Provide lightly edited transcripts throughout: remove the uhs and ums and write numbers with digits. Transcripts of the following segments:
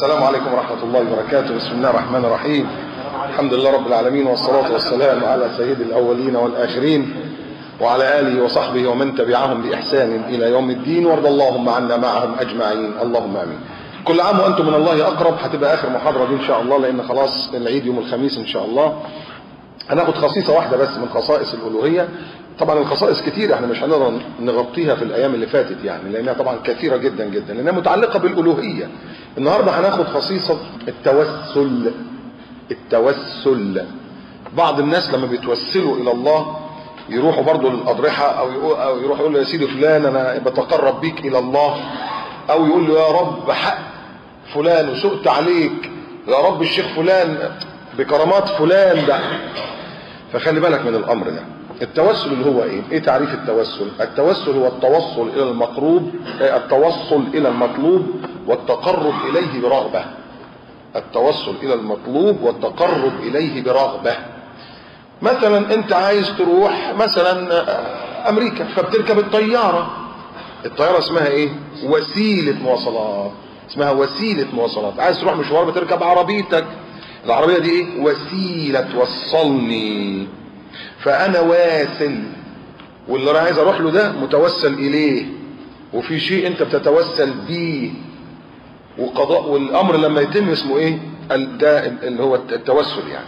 السلام عليكم ورحمة الله وبركاته. بسم الله الرحمن الرحيم. الحمد لله رب العالمين، والصلاة والسلام على سيد الأولين والآخرين وعلى آله وصحبه ومن تبعهم بإحسان إلى يوم الدين، وارض اللهم عنا معهم أجمعين، اللهم آمين. كل عام وأنتم من الله أقرب. هتبقى آخر محاضرة دي إن شاء الله، لأن خلاص العيد يوم الخميس إن شاء الله. هناخد خصيصة واحدة بس من خصائص الألوهية. طبعا الخصائص كتير، احنا مش هنقدر نغطيها في الأيام اللي فاتت يعني، لأنها طبعا كثيرة جدا جدا، لأنها متعلقة بالألوهية. النهاردة هناخد خصيصة التوسل. التوسل، بعض الناس لما بيتوسلوا إلى الله يروحوا برضو للأضرحة، أو يروح يقول له يا سيدي فلان أنا بتقرب بيك إلى الله، أو يقول له يا رب حق فلان وسقت عليك، يا رب الشيخ فلان بكرامات فلان ده. فخلي بالك من الأمر ده. التوسل اللي هو ايه تعريف التوسل؟ التوسل هو التوصل الى المقروب، التوصل الى المطلوب والتقرب اليه برغبة. التوصل الى المطلوب والتقرب اليه برغبة. مثلا انت عايز تروح مثلا امريكا، فبتركب الطيارة. الطيارة اسمها ايه؟ وسيلة مواصلات. اسمها وسيلة مواصلات. عايز تروح مشوار بتركب عربيتك. العربية دي ايه؟ وسيلة توصلني. فانا واسل، واللي عايز اروح له ده متوسل اليه، وفي شيء انت بتتوسل بيه، وقضاء والامر لما يتم اسمه ايه؟ ده اللي هو التوسل يعني.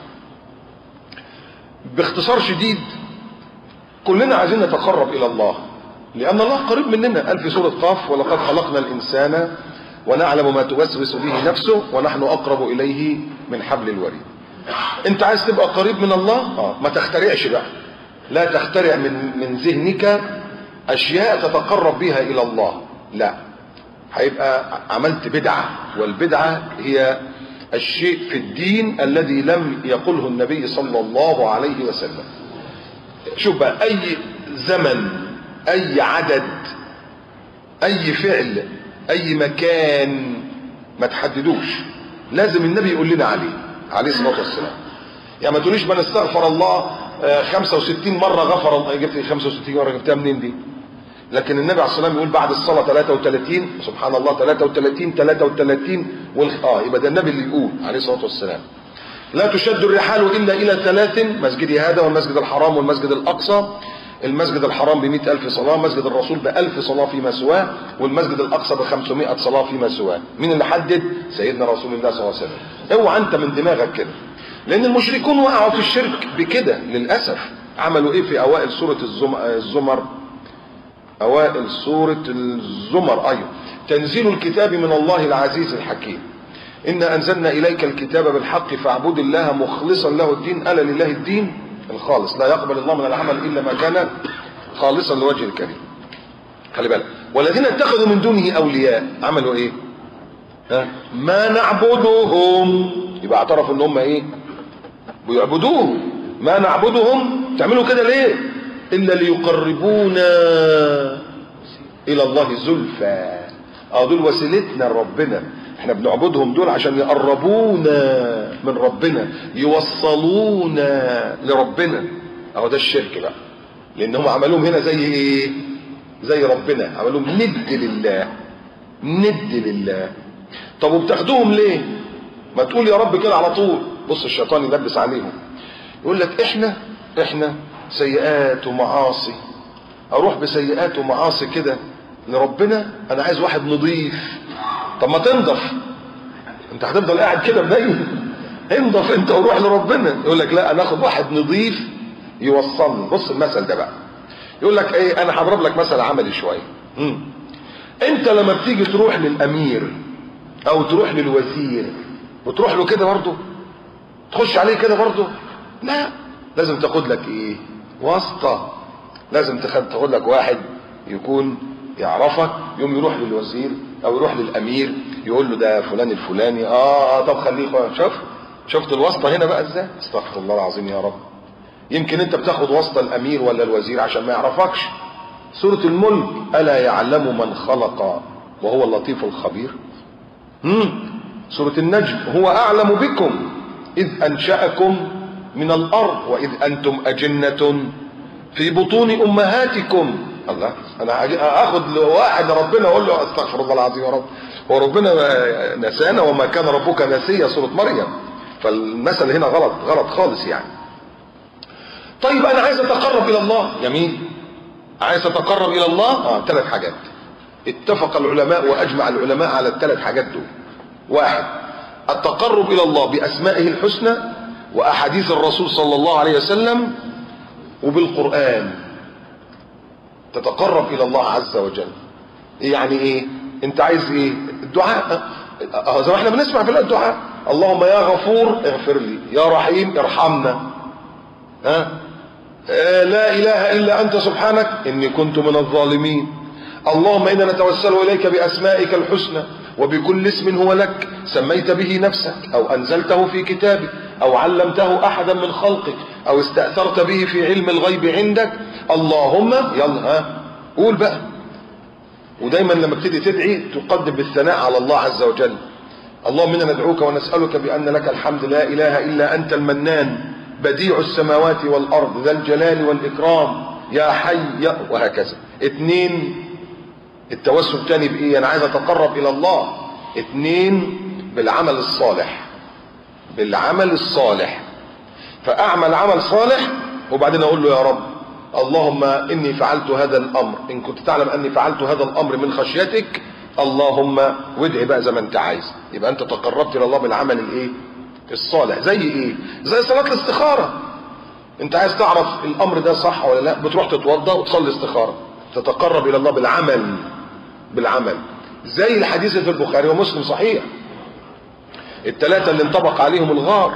باختصار شديد، كلنا عايزين نتقرب الى الله، لان الله قريب مننا. قال في سورة قاف: ولقد خلقنا الانسان ونعلم ما توسوس به نفسه ونحن اقرب اليه من حبل الوريد. انت عايز تبقى قريب من الله؟ ما تخترعش بقى. لا تخترع من ذهنك اشياء تتقرب بها الى الله، لا، هيبقى عملت بدعة. والبدعة هي الشيء في الدين الذي لم يقله النبي صلى الله عليه وسلم. شوف بقى، اي زمن، اي عدد، اي فعل، اي مكان ما تحددوش، لازم النبي يقول لنا عليه الصلاة والسلام. يعني ما تقوليش من استغفر الله 65 مرة غفر الله. جبت 65 مرة جبتها منين دي؟ لكن النبي عليه الصلاة والسلام يقول بعد الصلاة 33، سبحان الله، 33 يبقى ده النبي اللي يقول عليه الصلاة والسلام. لا تشد الرحال إلا إلى 3: مسجدي هذا والمسجد الحرام والمسجد الأقصى. المسجد الحرام ب100,000 صلاة، مسجد الرسول ب1000 صلاة فيما سواه، والمسجد الأقصى ب500 صلاة فيما سواه. مين اللي حدد؟ سيدنا رسول الله صلى الله عليه وسلم. اوعى انت من دماغك كده، لأن المشركون وقعوا في الشرك بكده للأسف. عملوا ايه في أوائل سورة الزمر؟ أوائل سورة الزمر، أيوه: تنزيل الكتاب من الله العزيز الحكيم، إنا أنزلنا إليك الكتاب بالحق فاعبد الله مخلصا له الدين، ألا لله الدين الخالص، لا يقبل الله من العمل إلا ما كان خالصا لوجه الكريم. خلي بالك. والذين اتخذوا من دونه أولياء عملوا ايه؟ ما نعبدهم. يبقى اعترفوا ان هم ايه؟ بيعبدوه. ما نعبدهم، تعملوا كده ليه؟ إلا ليقربونا إلى الله زلفى. دول وسيلتنا لربنا، احنا بنعبدهم دول عشان يقربونا من ربنا، يوصلونا لربنا. ده الشرك بقى، لان هم عملوهم هنا زي ايه؟ زي ربنا، عملوهم ند لله. طب وبتاخدوهم ليه؟ ما تقول يا رب كده على طول. بص الشيطان يلبس عليهم، يقول لك احنا سيئات ومعاصي، اروح بسيئات ومعاصي كده لربنا؟ انا عايز واحد نظيف. طب ما تنضف، انت هتفضل قاعد كده منين؟ انضف انت وروح لربنا. يقول لك لا، انا اخد واحد نظيف يوصلني. بص المثل ده بقى، يقول لك ايه؟ انا هضرب لك مثل عملي شويه. انت لما بتيجي تروح للامير او تروح للوزير، بتروح له كده برضه؟ تخش عليه كده برضه؟ لا، لازم تاخد لك ايه؟ واسطه. لازم تاخد لك واحد يكون يعرفك، يوم يروح للوزير او يروح للامير يقول له ده فلان الفلاني. طب خليه. شفت الواسطه هنا بقى ازاي؟ استغفر الله العظيم يا رب. يمكن انت بتاخد واسطه الامير ولا الوزير عشان ما يعرفكش. سورة الملك: الا يعلم من خلق وهو اللطيف الخبير. سورة النجم: هو اعلم بكم اذ انشأكم من الارض واذ انتم اجنة في بطون امهاتكم. الله، انا اخد واحد ربنا اقول له استغفر الله العظيم يا رب، وربنا نسانا وما كان ربك نسيا، سورة مريم. فالمثل هنا غلط خالص يعني. طيب انا عايز اتقرب الى الله، جميل، عايز اتقرب الى الله 3 حاجات اتفق العلماء واجمع العلماء على ال3 حاجات دول. 1 التقرب الى الله باسمائه الحسنى واحاديث الرسول صلى الله عليه وسلم وبالقرآن. تتقرب الى الله عز وجل. يعني ايه؟ انت عايز ايه؟ الدعاء، زي ما احنا بنسمع في الدعاء، اللهم يا غفور اغفر لي، يا رحيم ارحمنا، لا اله الا انت سبحانك اني كنت من الظالمين، اللهم انا نتوسل اليك باسمائك الحسنى وبكل اسم هو لك سميت به نفسك او انزلته في كتابك او علمته احدا من خلقك او استأثرت به في علم الغيب عندك، اللهم، يلا قول بقى. ودايما لما ابتدي تدعي تقدم بالثناء على الله عز وجل. اللهم انا ندعوك ونسألك بأن لك الحمد لا اله الا انت المنان بديع السماوات والارض ذا الجلال والاكرام يا حي وهكذا. 2 التوسل الثاني بايه؟ انا عايز اتقرب الى الله. 2 بالعمل الصالح، بالعمل الصالح. فاعمل عمل صالح وبعدين اقول له يا رب اللهم اني فعلت هذا الامر، ان كنت تعلم اني فعلت هذا الامر من خشيتك اللهم، وادعي بقى زي ما انت عايز. يبقى انت تقربت الى الله بالعمل الايه؟ الصالح. زي ايه؟ زي صلاة الاستخارة. انت عايز تعرف الامر ده صح ولا لا، بتروح تتوضا وتصلي استخارة. تتقرب الى الله بالعمل. زي الحديث في البخاري ومسلم صحيح، ال3 اللي انطبق عليهم الغار.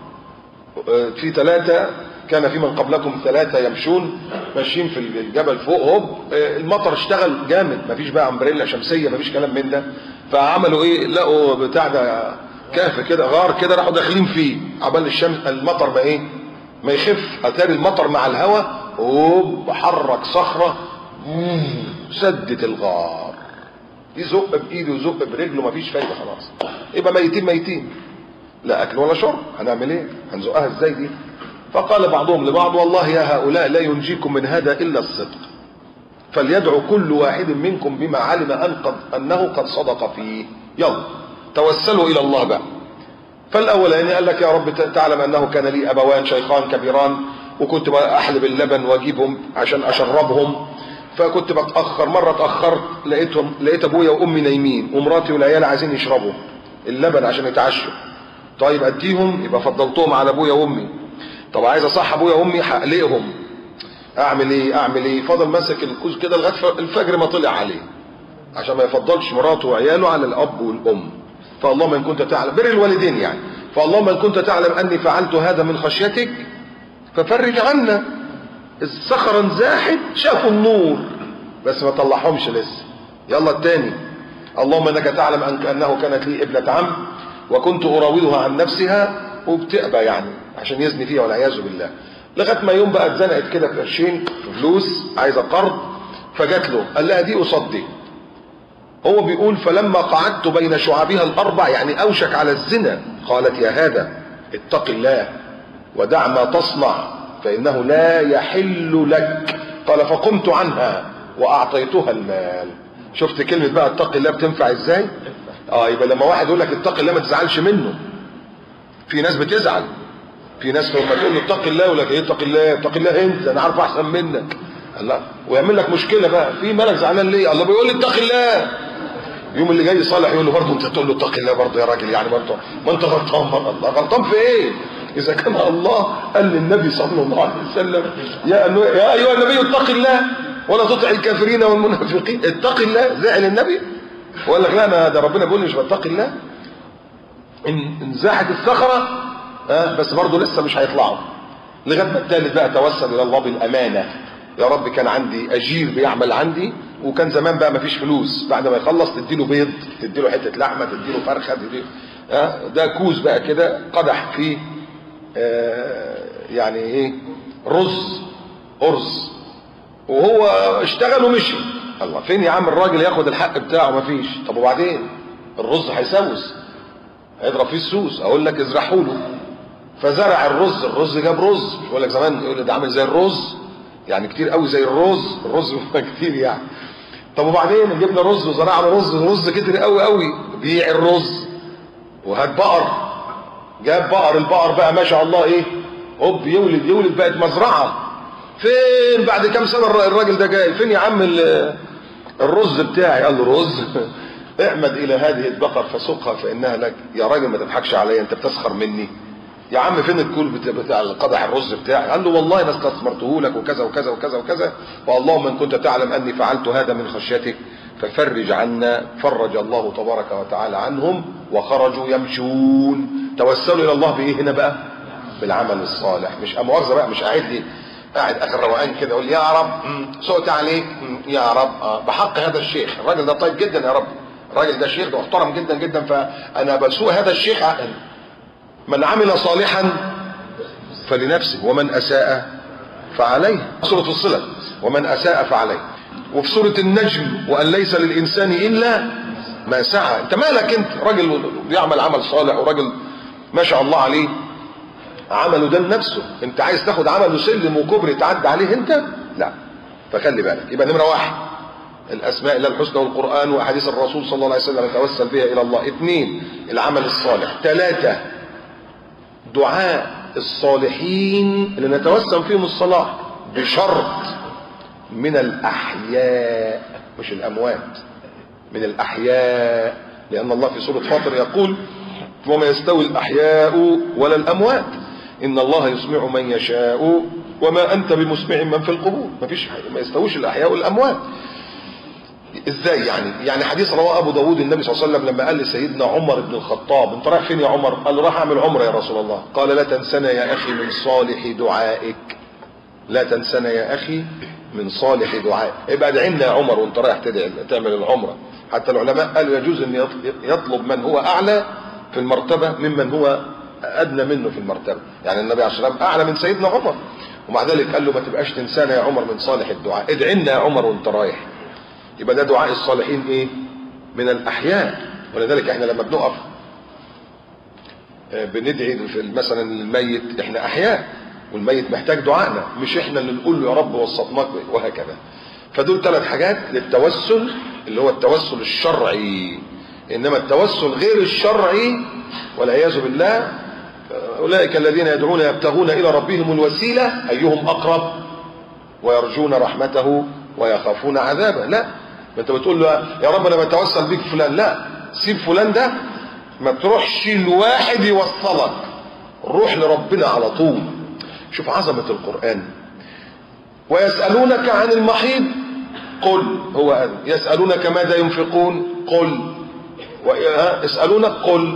في 3 كان في من قبلكم 3 يمشون ماشيين في الجبل فوق، هوب المطر اشتغل جامد، مفيش بقى امبريلا شمسيه، مفيش كلام من ده. فعملوا ايه؟ لقوا بتاع ده كهف كده، غار كده، راحوا داخلين فيه عبال الشمس المطر ما يخف. اتاري المطر مع الهواء هوب حرك صخره سدت الغار. يزق بايده ويزق برجله، مفيش فايده، خلاص يبقى ميتين. لا اكل ولا شرب، هنعمل ايه؟ هنزقها ازاي دي؟ فقال بعضهم لبعض والله يا هؤلاء لا ينجيكم من هذا الا الصدق، فليدعو كل واحد منكم بما علم انه قد صدق فيه. يلا توسلوا الى الله بقى. فالاولاني قال لك يا رب تعلم انه كان لي ابوان شيخان كبيران، وكنت بقى احلب اللبن واجيبهم عشان اشربهم، فكنت بتاخر. مره اتاخرت لقيت ابويا وامي نايمين ومراتي والعيال عايزين يشربوا اللبن عشان يتعشوا. طيب اديهم، يبقى فضلتهم على ابويا وامي. طب عايز اصح ابويا وامي هقلقهم، اعمل ايه؟ فضل ماسك الكوز كده لغايه الفجر ما طلع عليه عشان ما يفضلش مراته وعياله على الاب والام. فاللهم ان كنت تعلم، بر الوالدين يعني، فاللهم ان كنت تعلم اني فعلت هذا من خشيتك ففرج عنا. الصخره انزاحت، شافوا النور بس ما طلعهمش لسه. يلا الثاني، اللهم انك تعلم انه كانت لي ابنه عم وكنت اراودها عن نفسها، وبتأبى يعني عشان يزني فيها والعياذ بالله. لغايه ما يوم بقى اتزنقت كده في قرشين، في فلوس، عايزه قرض، فجات له قال لها دي قصاد. هو بيقول فلما قعدت بين شعابها الاربع، يعني اوشك على الزنا، قالت يا هذا اتق الله ودع ما تصنع فانه لا يحل لك. قال فقمت عنها واعطيتها المال. شفت كلمه بقى اتق الله بتنفع ازاي؟ يبقى لما واحد يقول لك اتق الله ما تزعلش منه. في ناس بتزعل، في ناس لما تقول له اتق الله يقول لك ايه اتق الله انت، انا عارف احسن منك، الله، ويعمل لك مشكله بقى. في مالك زعلان ليه؟ الله بيقول لي اتق الله. يوم اللي جاي صالح يقول له برضه انت تقول له اتق الله برضه يا راجل، يعني برضه ما انت غلطان. الله غلطان في ايه؟ اذا كان الله قال للنبي صلى الله عليه وسلم يا ايها النبي اتق الله ولا تطع الكافرين والمنافقين. اتق الله، زعل النبي وقال لك لا انا ده ربنا بيقول لي مش بتقي الله. ان زاحت الصخره بس برضه لسه مش هيطلعوا. لغايه ما الثالث بقى توسل الى الله بالامانه. يا رب كان عندي اجير بيعمل عندي، وكان زمان بقى ما فيش فلوس، بعد ما يخلص تديله بيض، تديله حته لحمه، تديله فرخه، تديله ده كوز بقى كده قدح فيه يعني ايه ارز، وهو اشتغل ومشي. الله فين يا عم الراجل ياخد الحق بتاعه؟ ما فيش. طب وبعدين الرز هيسوس، هيضرب فيه السوس. اقول لك ازرعوا له. فزرع الرز جاب رز. مش بقول لك زمان يقول ده عامل زي الرز، يعني كتير قوي زي الرز كتير يعني. طب وبعدين جبنا رز وزرعنا رز كتير قوي قوي، بيع الرز وهات بقر. جاب بقر، البقر بقى ما شاء الله ايه، هوب يولد بقت مزرعه. فين بعد كام سنه الراجل ده جاي، فين يا عم الرز بتاعي؟ قال له رز اعمد الى هذه البقر فسقها فانها لك. يا راجل ما تضحكش عليا، انت بتسخر مني يا عم. فين الكول بتاع قدح الرز بتاعي؟ قال له والله انا استثمرته لك وكذا وكذا وكذا وكذا، واللهم ان كنت تعلم اني فعلت هذا من خشيتك ففرج عنا. فرج الله تبارك وتعالى عنهم وخرجوا يمشون. توسلوا الى الله بايه هنا بقى؟ بالعمل الصالح. مش مؤاخذه بقى، مش قاعد اخر روقان كده يقول يا رب سقت عليك يا رب بحق هذا الشيخ، الراجل ده طيب جدا يا رب، الراجل ده شيخ ده محترم جدا جدا، فانا بسوء هذا الشيخ. من عمل صالحا فلنفسه ومن اساء فعليه. سوره الصلة ومن اساء فعليه. وفي سوره النجم وان ليس للانسان الا ما سعى. انت مالك انت؟ راجل بيعمل عمل صالح وراجل ما شاء الله عليه عمله ده لنفسه، انت عايز تاخد عمله سلم وكبر تعدي عليه انت؟ لا. فخلي بالك. يبقى نمره واحد الاسماء الله الحسنى والقران واحاديث الرسول صلى الله عليه وسلم نتوسل بها الى الله. 2 العمل الصالح. 3 دعاء الصالحين اللي نتوسم فيهم الصلاح بشرط من الاحياء مش الاموات، من الاحياء، لان الله في سوره فاطر يقول وما يستوي الاحياء ولا الاموات ان الله يسمع من يشاء وما انت بمسمع من في القبور. ما يستويش الاحياء والاموات. ازاي يعني حديث رواه ابو داود النبي صلى الله عليه وسلم لما قال لسيدنا عمر بن الخطاب انت رايح فين يا عمر؟ قال له راح اعمل عمره يا رسول الله. قال لا تنسنا يا اخي من صالح دعائك، لا تنسنا يا اخي من صالح دعائك. يبقى ادعي لنا يا عمر وانت رايح تعمل العمره. حتى العلماء قالوا يجوز ان يطلب من هو اعلى في المرتبه ممن هو ادنى منه في المرتبه. يعني النبي عليه الصلاه والسلام اعلى من سيدنا عمر، ومع ذلك قال له ما تبقاش تنسانا يا عمر من صالح الدعاء، ادعي لنا يا عمر وانت رايح. يبقى ده دعاء الصالحين ايه؟ من الاحياء. ولذلك احنا لما بنقف بندعي مثلا للميت احنا احياء والميت محتاج دعائنا، مش احنا اللي نقول له يا رب وسطناك وهكذا. فدول 3 حاجات للتوسل اللي هو التوسل الشرعي. انما التوسل غير الشرعي والعياذ بالله اولئك الذين يدعون يبتغون الى ربهم الوسيله ايهم اقرب ويرجون رحمته ويخافون عذابه. لا، ما انت بتقول له يا رب انا بتوسل بيك فلان، لا، سيب فلان ده، ما تروحش لواحد يوصلك، روح لربنا على طول. شوف عظمه القران. ويسالونك عن المحيض قل هو أذى، يسالونك ماذا ينفقون قل، يسالونك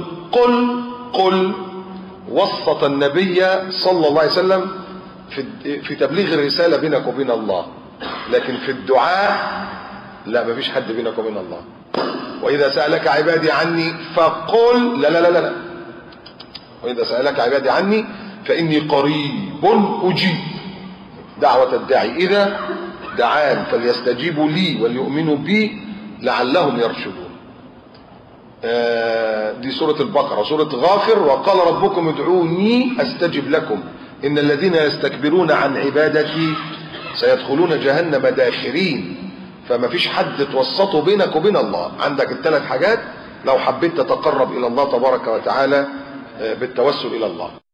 قل وسط النبي صلى الله عليه وسلم في تبليغ الرساله بينك وبين الله، لكن في الدعاء لا، ما فيش حد بينك وبين الله. واذا سالك عبادي عني فقل لا واذا سالك عبادي عني فاني قريب اجيب دعوه الداعي اذا دعان فليستجيبوا لي وليؤمنوا بي لعلهم يرشدون. دي سوره البقره. سوره غافر وقال ربكم ادعوني استجب لكم ان الذين يستكبرون عن عبادتي سيدخلون جهنم داخرين. فما فيش حد توسطه بينك وبين الله. عندك ال3 حاجات لو حبيت تتقرب الى الله تبارك وتعالى بالتوسل الى الله.